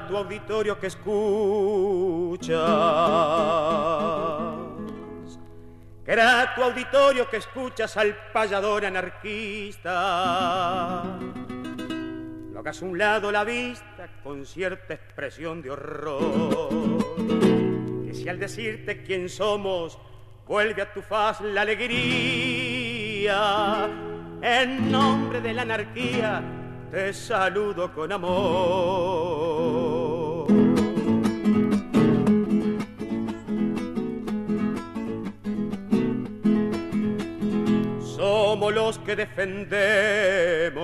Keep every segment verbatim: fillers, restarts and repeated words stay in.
creerá tu auditorio que escuchas. Creerá tu auditorio que escuchas al payador anarquista. No hagas a un lado la vista con cierta expresión de horror. Que si al decirte quién somos vuelve a tu faz la alegría, en nombre de la anarquía te saludo con amor. Somos los que defendemos,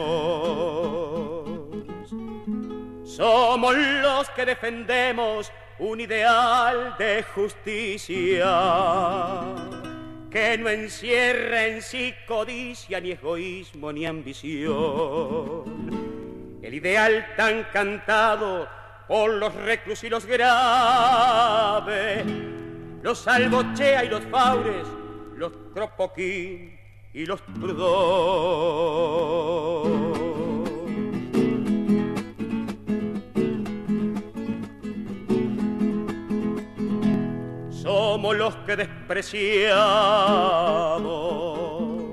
somos los que defendemos un ideal de justicia que no encierra en sí codicia, ni egoísmo, ni ambición. El ideal tan cantado por los reclusos y los graves, los Albochea y los Faures, los Kropotkín y los Proudhon. Somos los que despreciamos,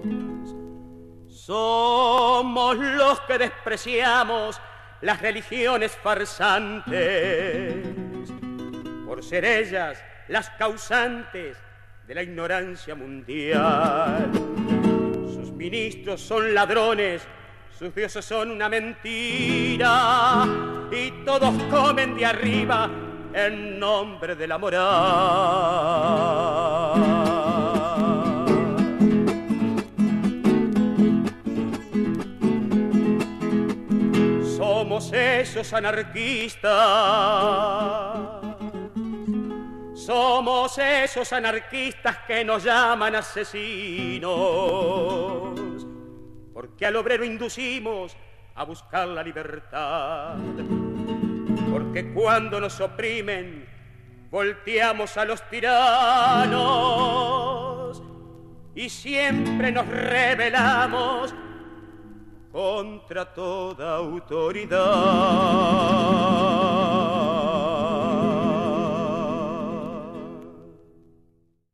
somos los que despreciamos las religiones farsantes, por ser ellas las causantes de la ignorancia mundial. Sus ministros son ladrones, sus dioses son una mentira, y todos comen de arriba en nombre de la moral. Somos esos anarquistas, somos esos anarquistas que nos llaman asesinos, porque al obrero inducimos a buscar la libertad. Porque cuando nos oprimen, volteamos a los tiranos y siempre nos rebelamos contra toda autoridad.